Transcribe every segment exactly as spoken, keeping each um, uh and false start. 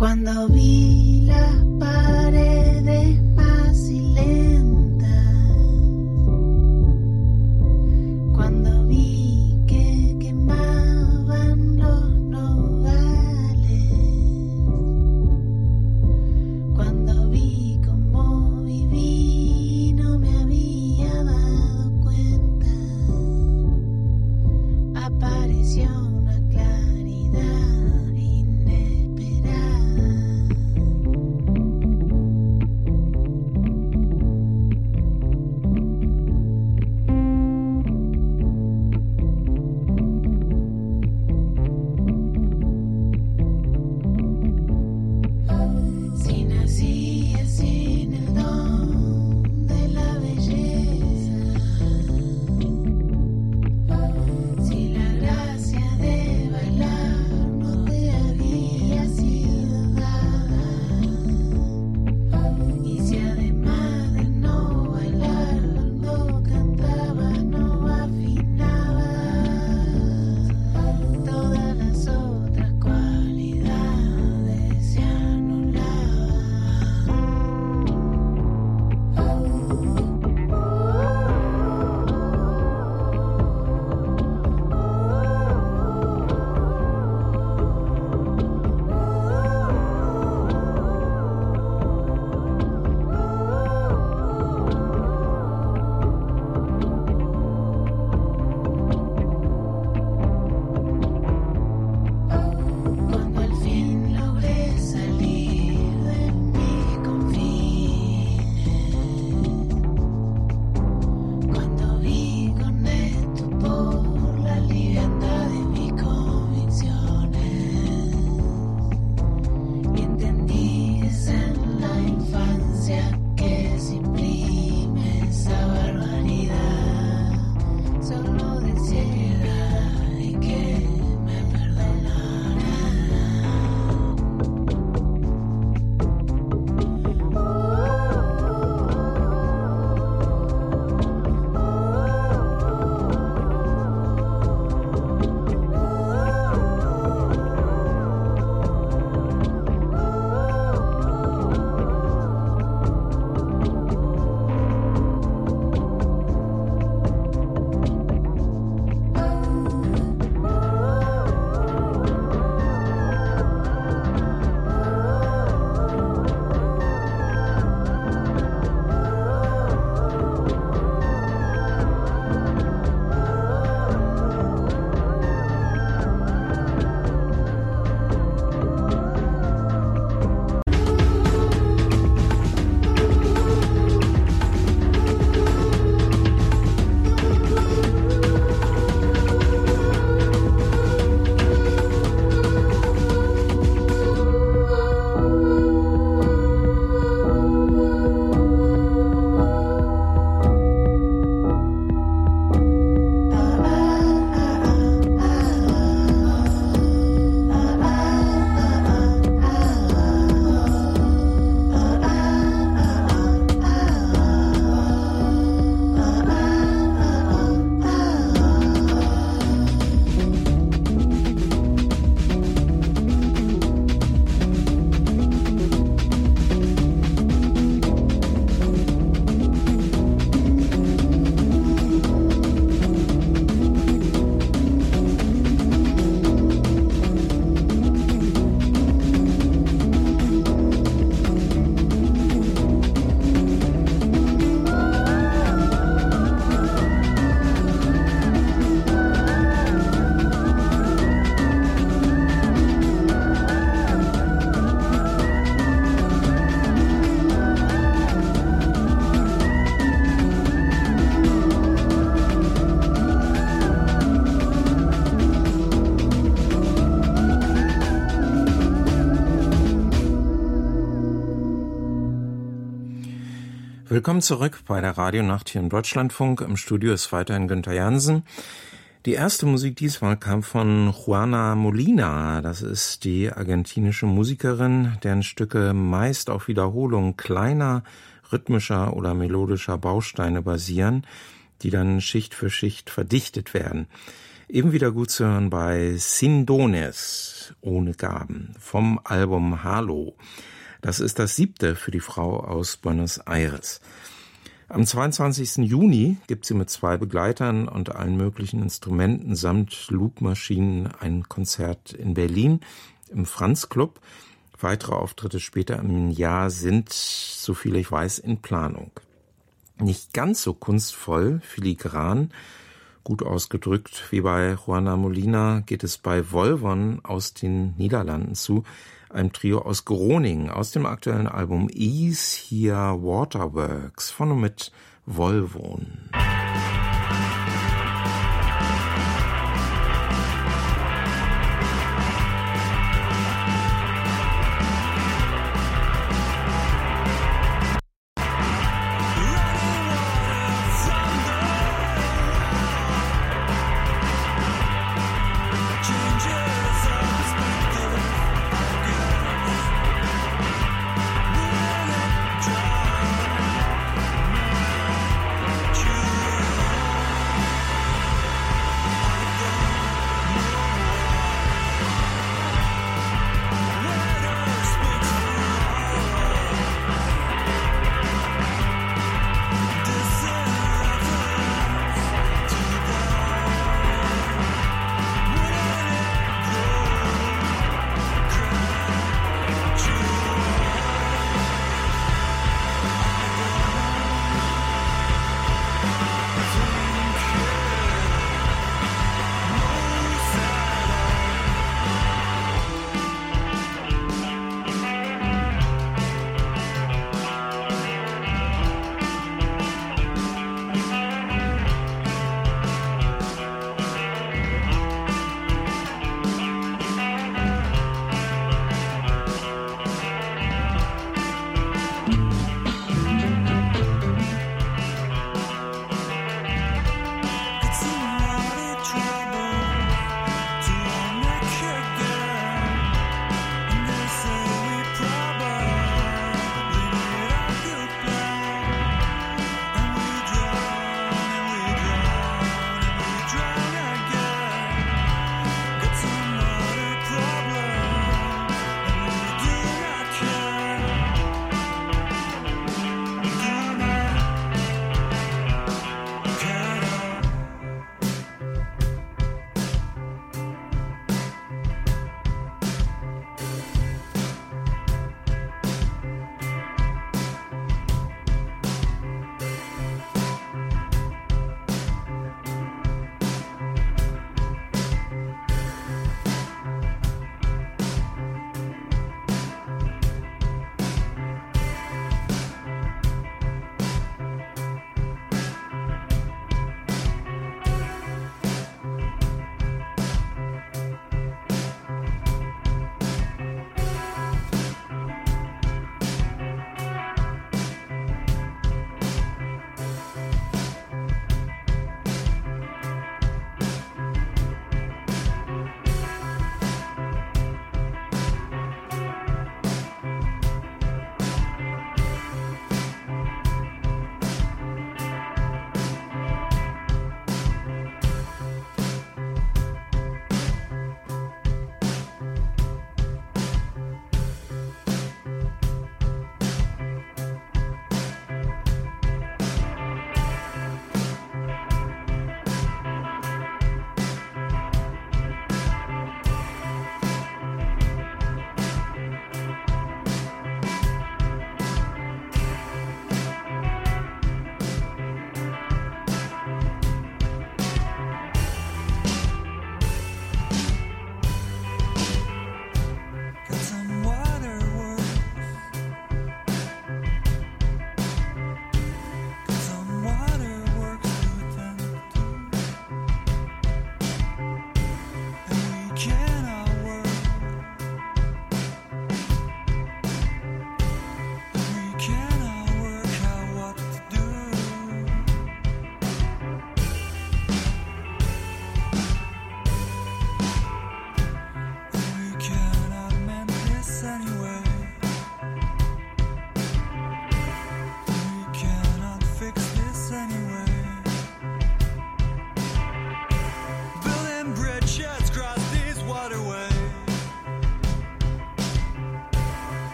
Cuando vi las paredes más lentas, cuando vi que quemaban los nogales, cuando vi cómo viví no me había dado cuenta, apareció una claridad. Willkommen zurück bei der Radionacht hier im Deutschlandfunk. Im Studio ist weiterhin Günther Jansen. Die erste Musik diesmal kam von Juana Molina. Das ist die argentinische Musikerin, deren Stücke meist auf Wiederholungen kleiner, rhythmischer oder melodischer Bausteine basieren, die dann Schicht für Schicht verdichtet werden. Eben wieder gut zu hören bei Sin Dones, ohne Gaben, vom Album Halo. Das ist das siebte für die Frau aus Buenos Aires. Am zweiundzwanzigsten Juni gibt sie mit zwei Begleitern und allen möglichen Instrumenten samt Loopmaschinen ein Konzert in Berlin im Franz Club. Weitere Auftritte später im Jahr sind, soviel ich weiß, in Planung. Nicht ganz so kunstvoll, filigran, gut ausgedrückt wie bei Juana Molina geht es bei Volvon aus den Niederlanden zu, einem Trio aus Groningen, aus dem aktuellen Album Ease Here Waterworks von und mit Volvon. True.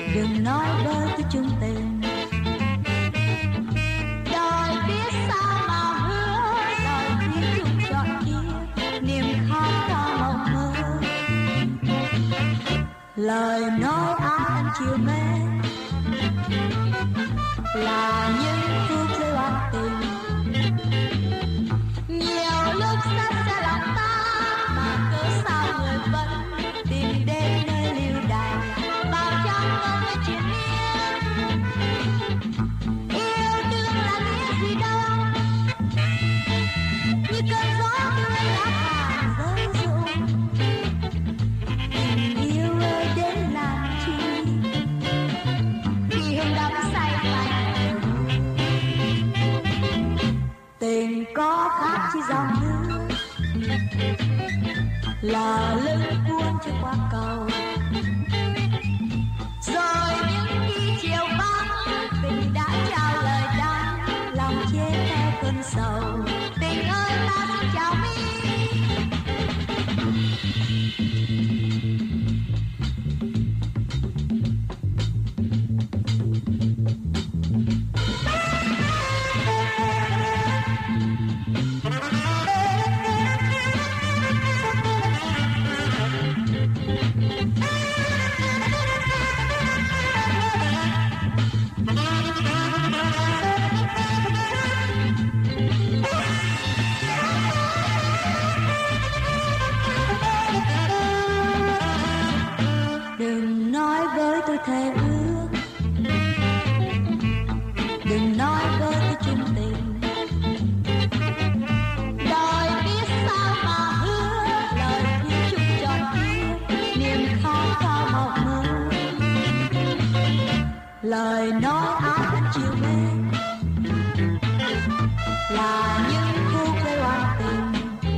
đừng nói với tôi chung tình. Đời biết sao mà hứa, lời thủy chung trọn kia, niềm khát khao mộng mơ. Lời nói ái anh chiều mến là những phút giây oan tình. Nhiều lúc xa xa lòng ta mà cớ sao người vẫn tìm đến nơi lưu đày vào trong mơ mê triền miên. Yêu đương là nghĩa gì đâu, như cơn gió đưa lá vàng rơi rụng. Tình yêu ơi đến làm chi khi hương đắm say lạnh. Tình có khác chỉ dòng nước, là lưng cuốn cho qua cầu. Rồi những khi chiều vắng, tình đã trao lời đắng, lòng chết theo cơn sầu. Tình ơi ta xin chào mi. Đừng nói với tôi thề ước, đừng nói với tôi chung tình. Đời biết sao mà hứa, lời thủy chung trọn kia, niềm khát khao mộng mơ. Lời nói ái anh chiều mến là những phút giây oan tình.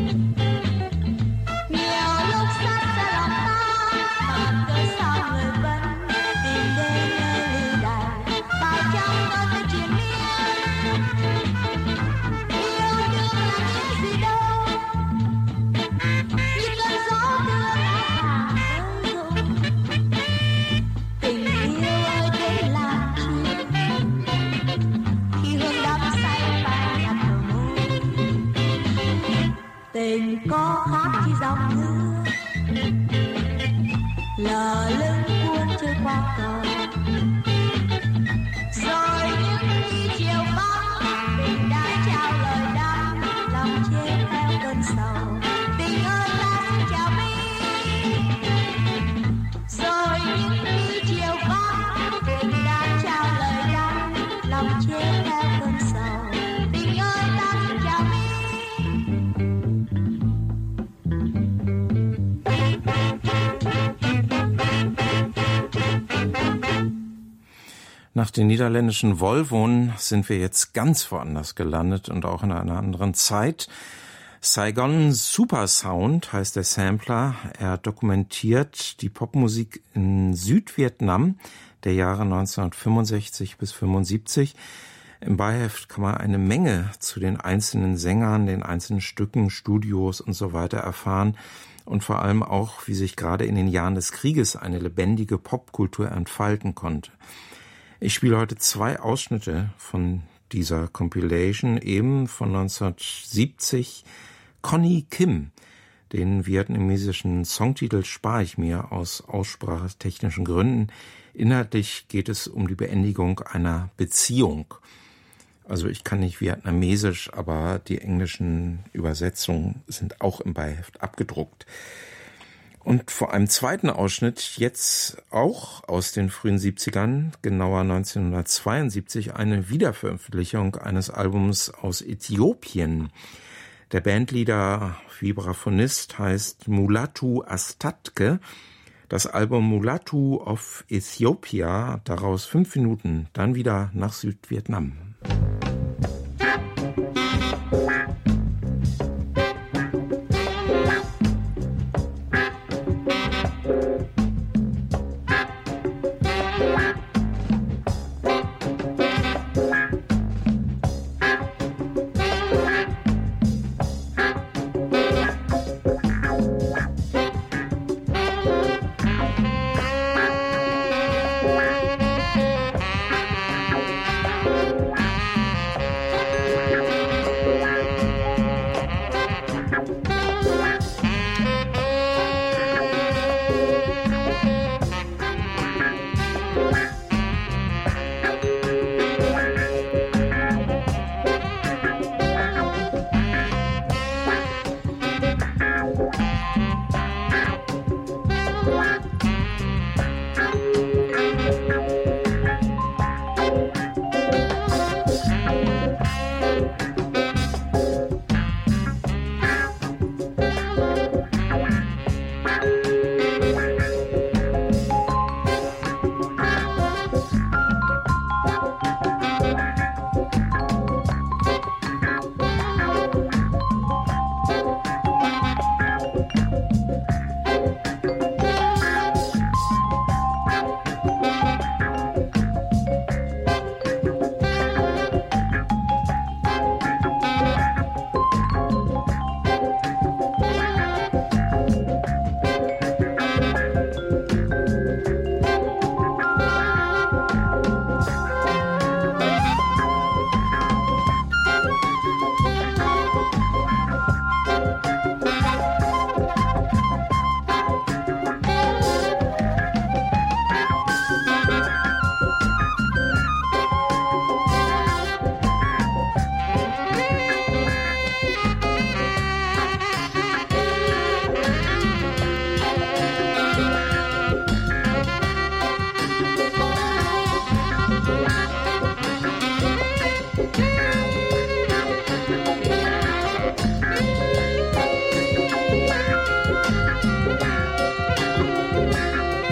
Nhiều lúc xa xa lòng ta mà cớ sao người vẫn tìm đến nơi lưu đày vào trong mơ mê triền miên. Yêu đương là nghĩa gì đâu, như cơn gió đưa lá vàng rơi rụng. Tình yêu ơi đến làm chi khi hương đắm say phai nhạt bờ môi. Tình có khác chỉ dòng nước, lờ lưng cuốn trôi qua cầu. Rồi những khi chiều vắng, tình đã trao lời đắng, lòng chết theo cơn sầu. Tình ơi ta xin chào mi. Rồi những khi chiều vắng, tình đã trao lời đắng, lòng chết theo cơn sầu. Tình ơi ta xin chào mi. Nach den niederländischen Volvonen sind wir jetzt ganz woanders gelandet und auch in einer anderen Zeit. Saigon Supersound heißt der Sampler. Er dokumentiert die Popmusik in Südvietnam der Jahre neunzehnhundertfünfundsechzig bis fünfundsiebzig. Im Beiheft kann man eine Menge zu den einzelnen Sängern, den einzelnen Stücken, Studios und so weiter erfahren und vor allem auch, wie sich gerade in den Jahren des Krieges eine lebendige Popkultur entfalten konnte. Ich spiele heute zwei Ausschnitte von dieser Compilation, eben von neunzehnhundertsiebzig, Connie Kim. Den vietnamesischen Songtitel spare ich mir aus aussprachetechnischen Gründen. Inhaltlich geht es um die Beendigung einer Beziehung. Also ich kann nicht Vietnamesisch, aber die englischen Übersetzungen sind auch im Beiheft abgedruckt. Und vor einem zweiten Ausschnitt, jetzt auch aus den frühen siebzigern, genauer neunzehnhundertzweiundsiebzig, eine Wiederveröffentlichung eines Albums aus Äthiopien. Der Bandleader, Vibraphonist heißt Mulatu Astatke. Das Album Mulatu of Ethiopia, daraus fünf Minuten, dann wieder nach Südvietnam. Wow.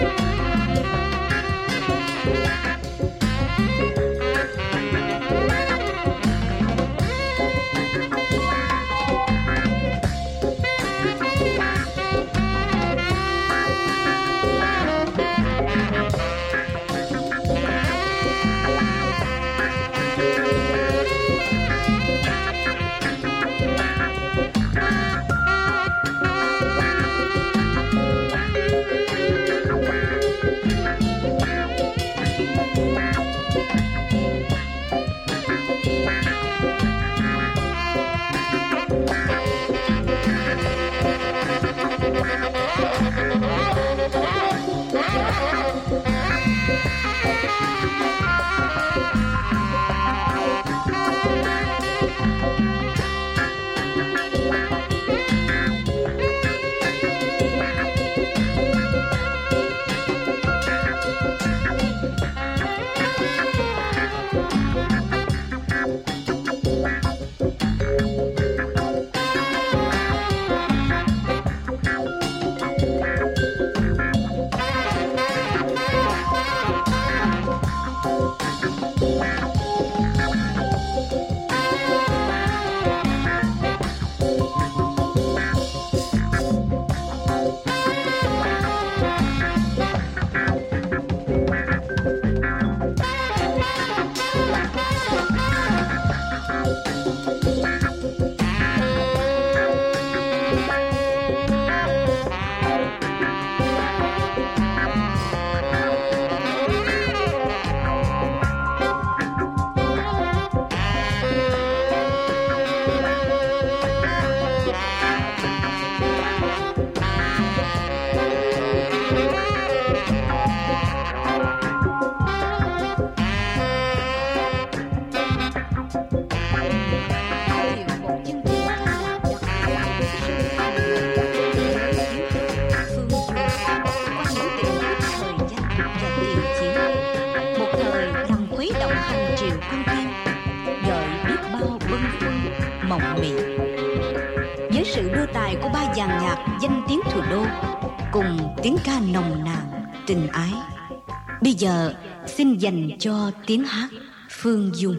Danh tiếng thủ đô cùng tiếng ca nồng nàn tình ái. Bây giờ xin dành cho tiếng hát Phương Dung.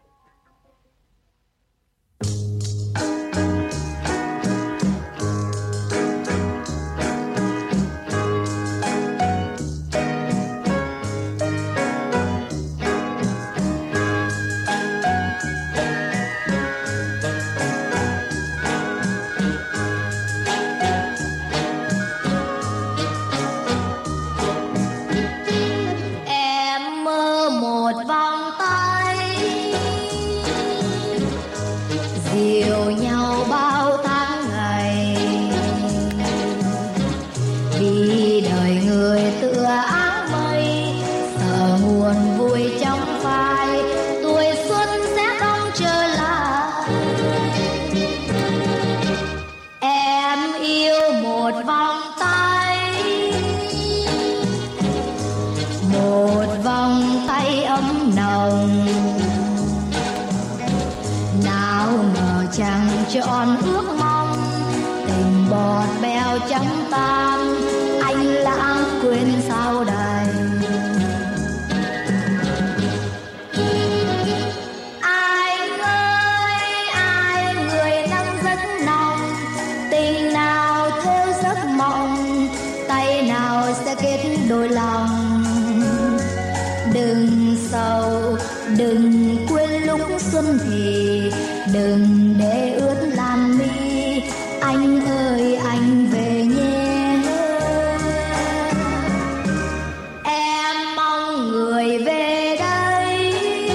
Trọn ước mong tình bọt bèo trắng tan, anh lãng quên sao đành. Anh ơi ai người đang rất nồng, tình nào theo giấc mộng, tay nào sẽ kết đôi lòng. Đừng sầu đừng quên lúc xuân thì, đừng để ướt làn mi, anh ơi anh về nhé. Em mong người về đây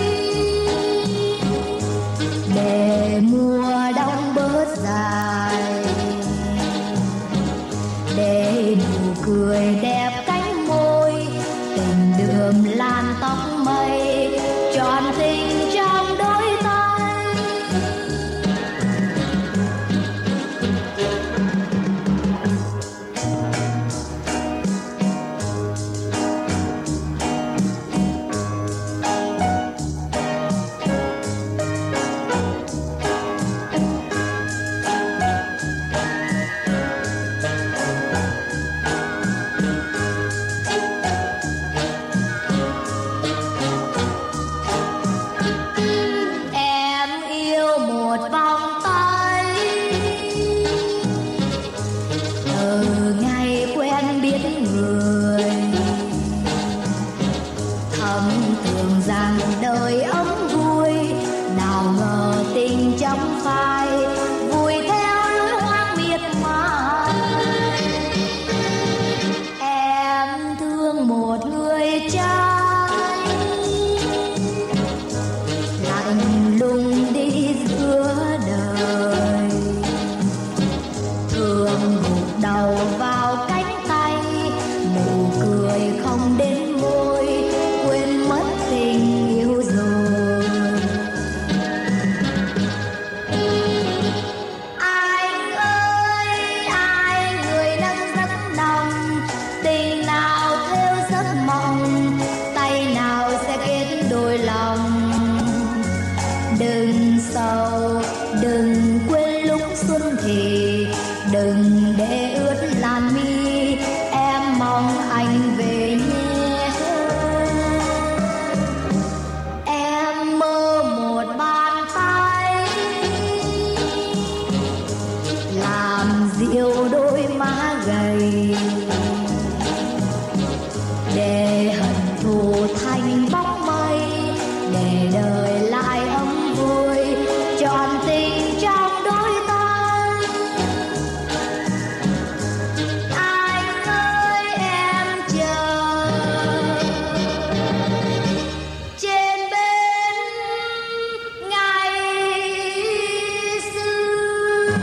để mùa đông bớt dài, để nụ cười đẹp cánh môi, tình đượm lan tóc mây, trọn tình trong đôi tay. một người trai lạnh lùng đi giữa đời, thường gục đầu vào cánh tay, nụ cười không đến môi, quên mất tình yêu rồi. Anh ơi ai người nâng giấc nồng, tình nào theo giấc mộng, tay nào sẽ kết đôi lòng. Đừng sầu, đừng quên lúc xuân thì, đừng để ướt làn mi, em mong anh về nhé. Em mơ một bàn tay làm dịu đôi má gầy, để hận thù thành bóng mây, để đời lại ấm vui, trọn tình trong đôi tay. Anh ơi em chờ trên bến ngày xưa.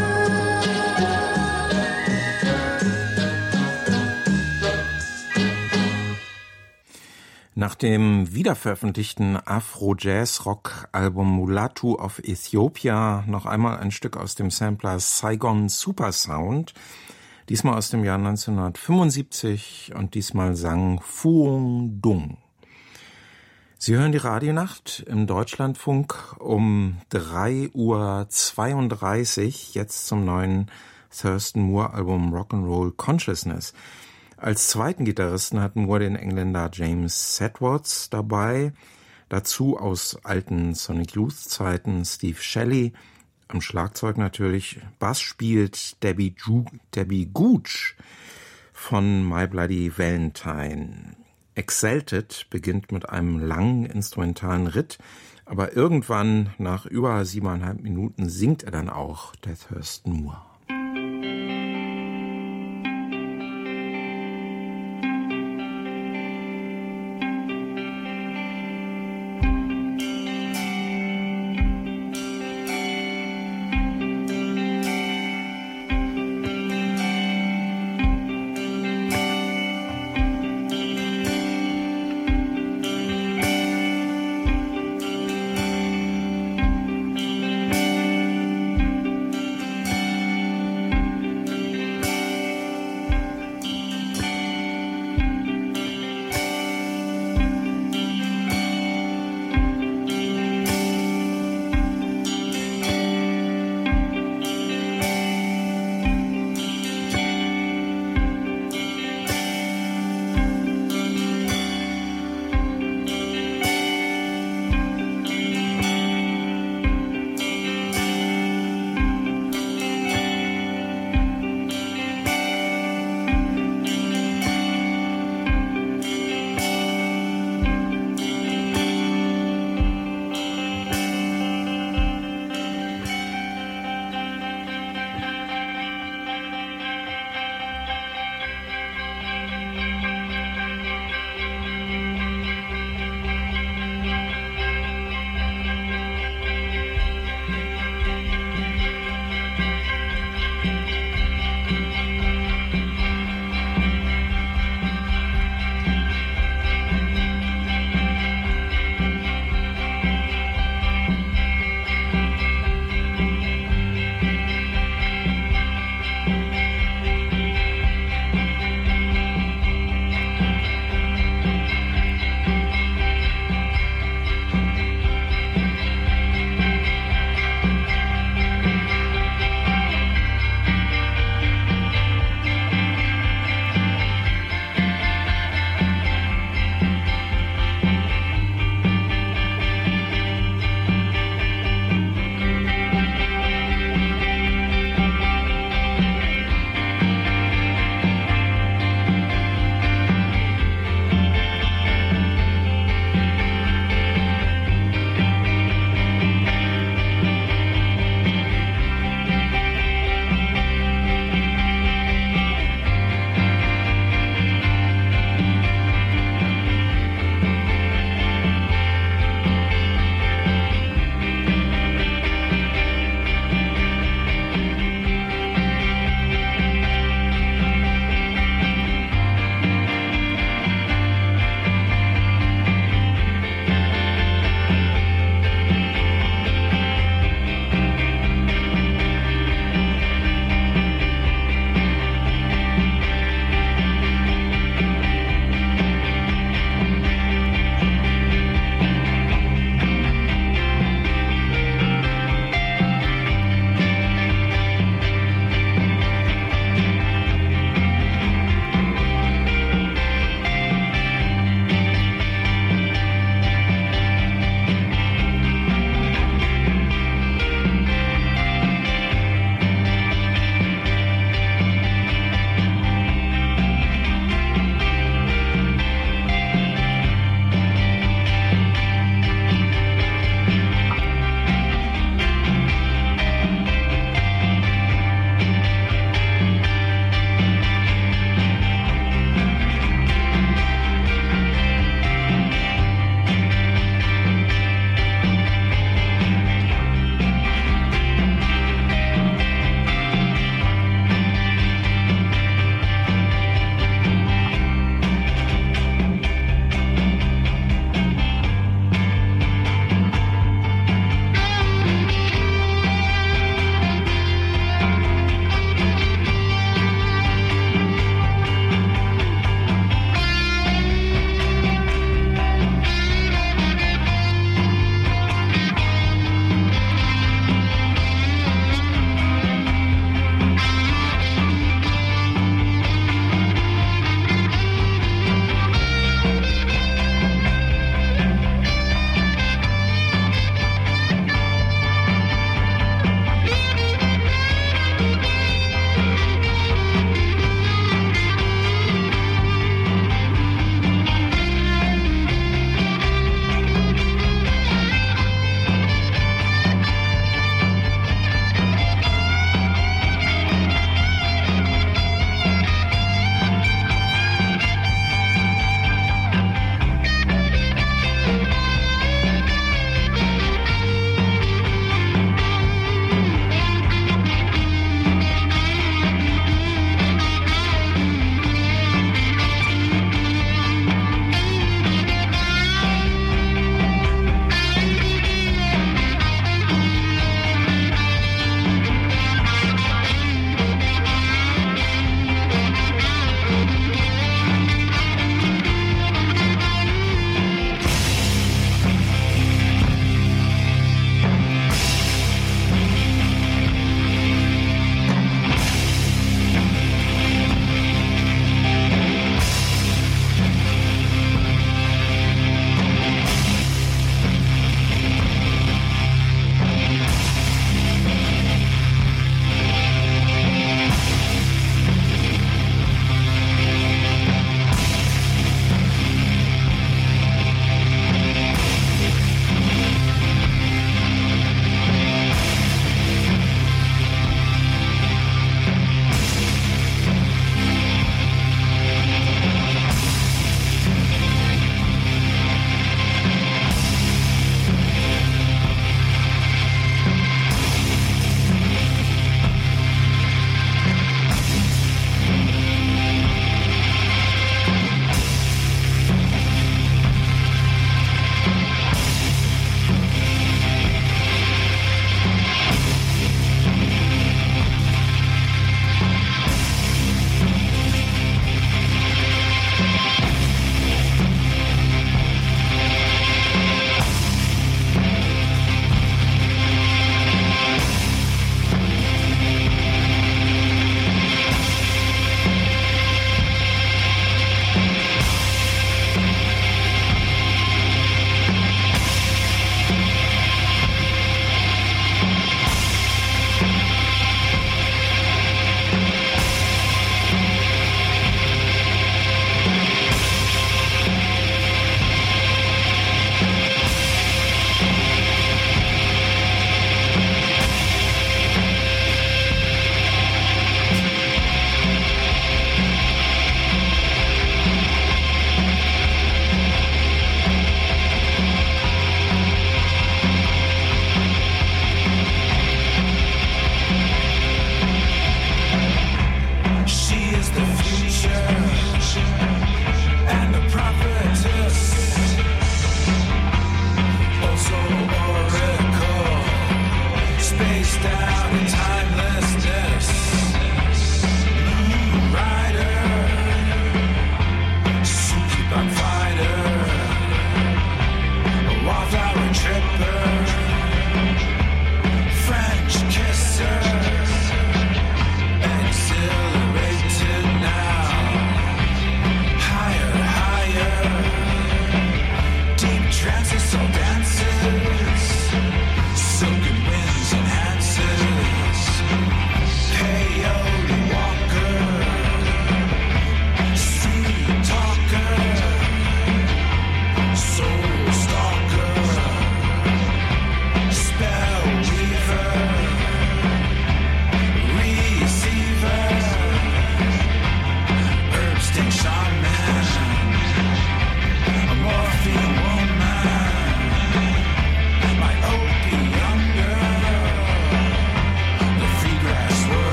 Nach dem wiederveröffentlichten Afro-Jazz-Rock-Album Mulatu of Ethiopia noch einmal ein Stück aus dem Sampler Saigon Supersound, diesmal aus dem Jahr neunzehnhundertfünfundsiebzig und diesmal sang Phuong Dung. Sie hören die Radionacht im Deutschlandfunk um drei Uhr zweiunddreißig, jetzt zum neuen Thurston Moore-Album Rock'n'Roll Consciousness. Als zweiten Gitarristen hat Moore den Engländer James Sedgwoods dabei, dazu aus alten Sonic Youth-Zeiten Steve Shelley, am Schlagzeug natürlich. Bass spielt Debbie, Ju- Debbie Gooch von My Bloody Valentine. Exalted beginnt mit einem langen instrumentalen Ritt, aber irgendwann nach über siebeneinhalb Minuten singt er dann auch, der Thurston Moore.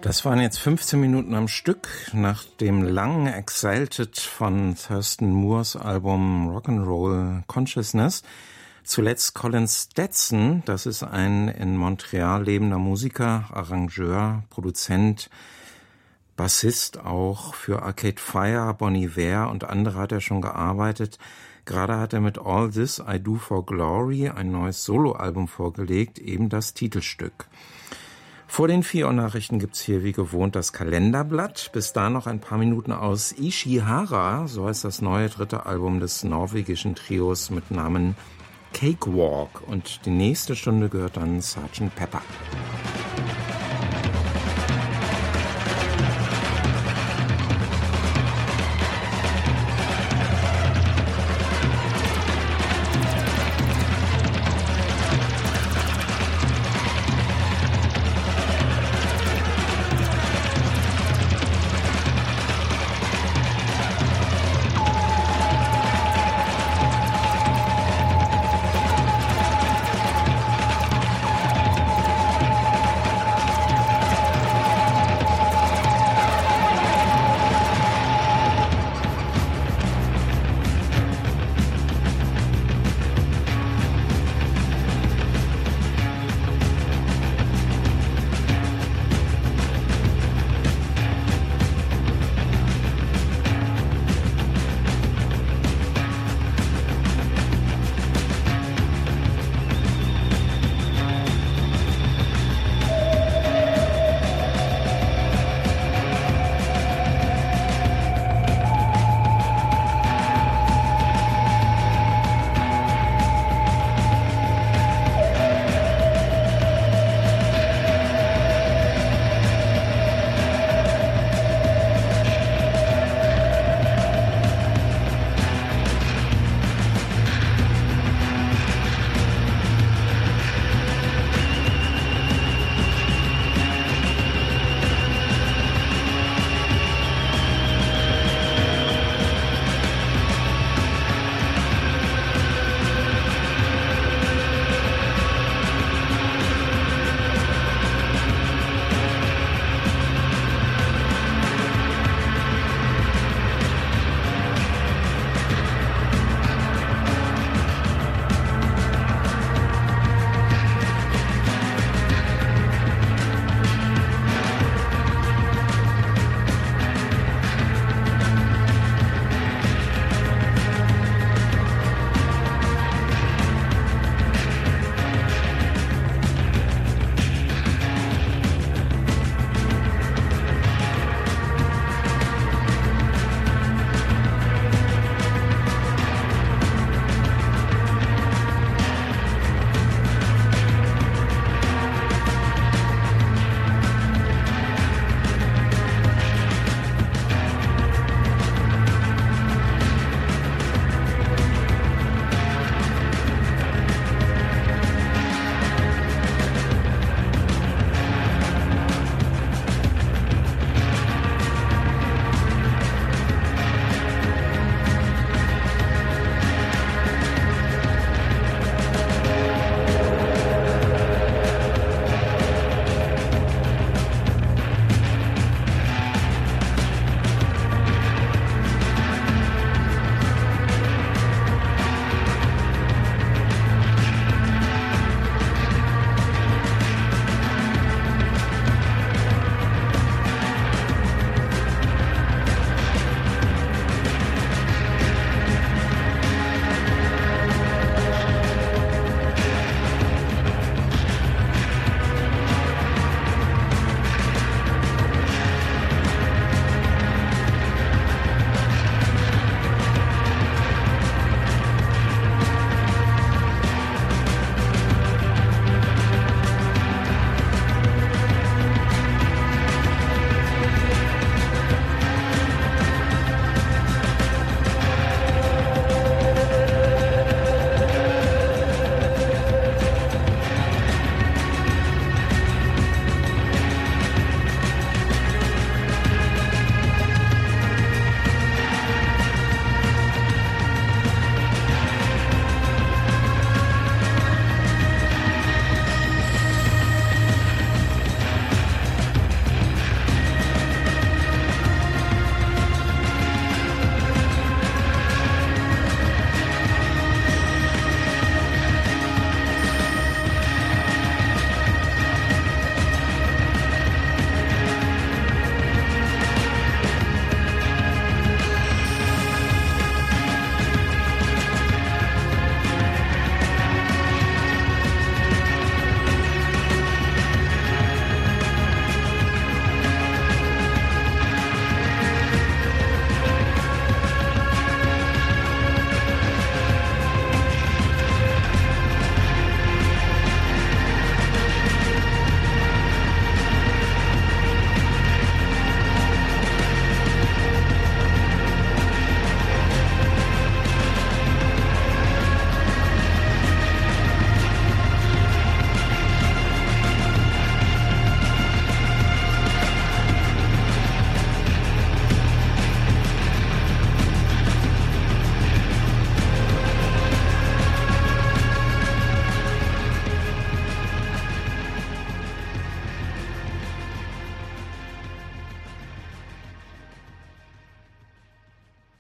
Das waren jetzt fünfzehn Minuten am Stück nach dem langen Exalted von Thurston Moores Album Rock'n'Roll Consciousness. Zuletzt Colin Stetson, das ist ein in Montreal lebender Musiker, Arrangeur, Produzent, Bassist auch. Für Arcade Fire, Bon Iver und andere hat er schon gearbeitet. Gerade hat er mit All This I Do for Glory ein neues Soloalbum vorgelegt, eben das Titelstück. Vor den vier Uhr Nachrichten gibt's hier wie gewohnt das Kalenderblatt. Bis da noch ein paar Minuten aus Ishihara, so heißt das neue dritte Album des norwegischen Trios mit Namen Cakewalk. Und die nächste Stunde gehört dann Sergeant Pepper.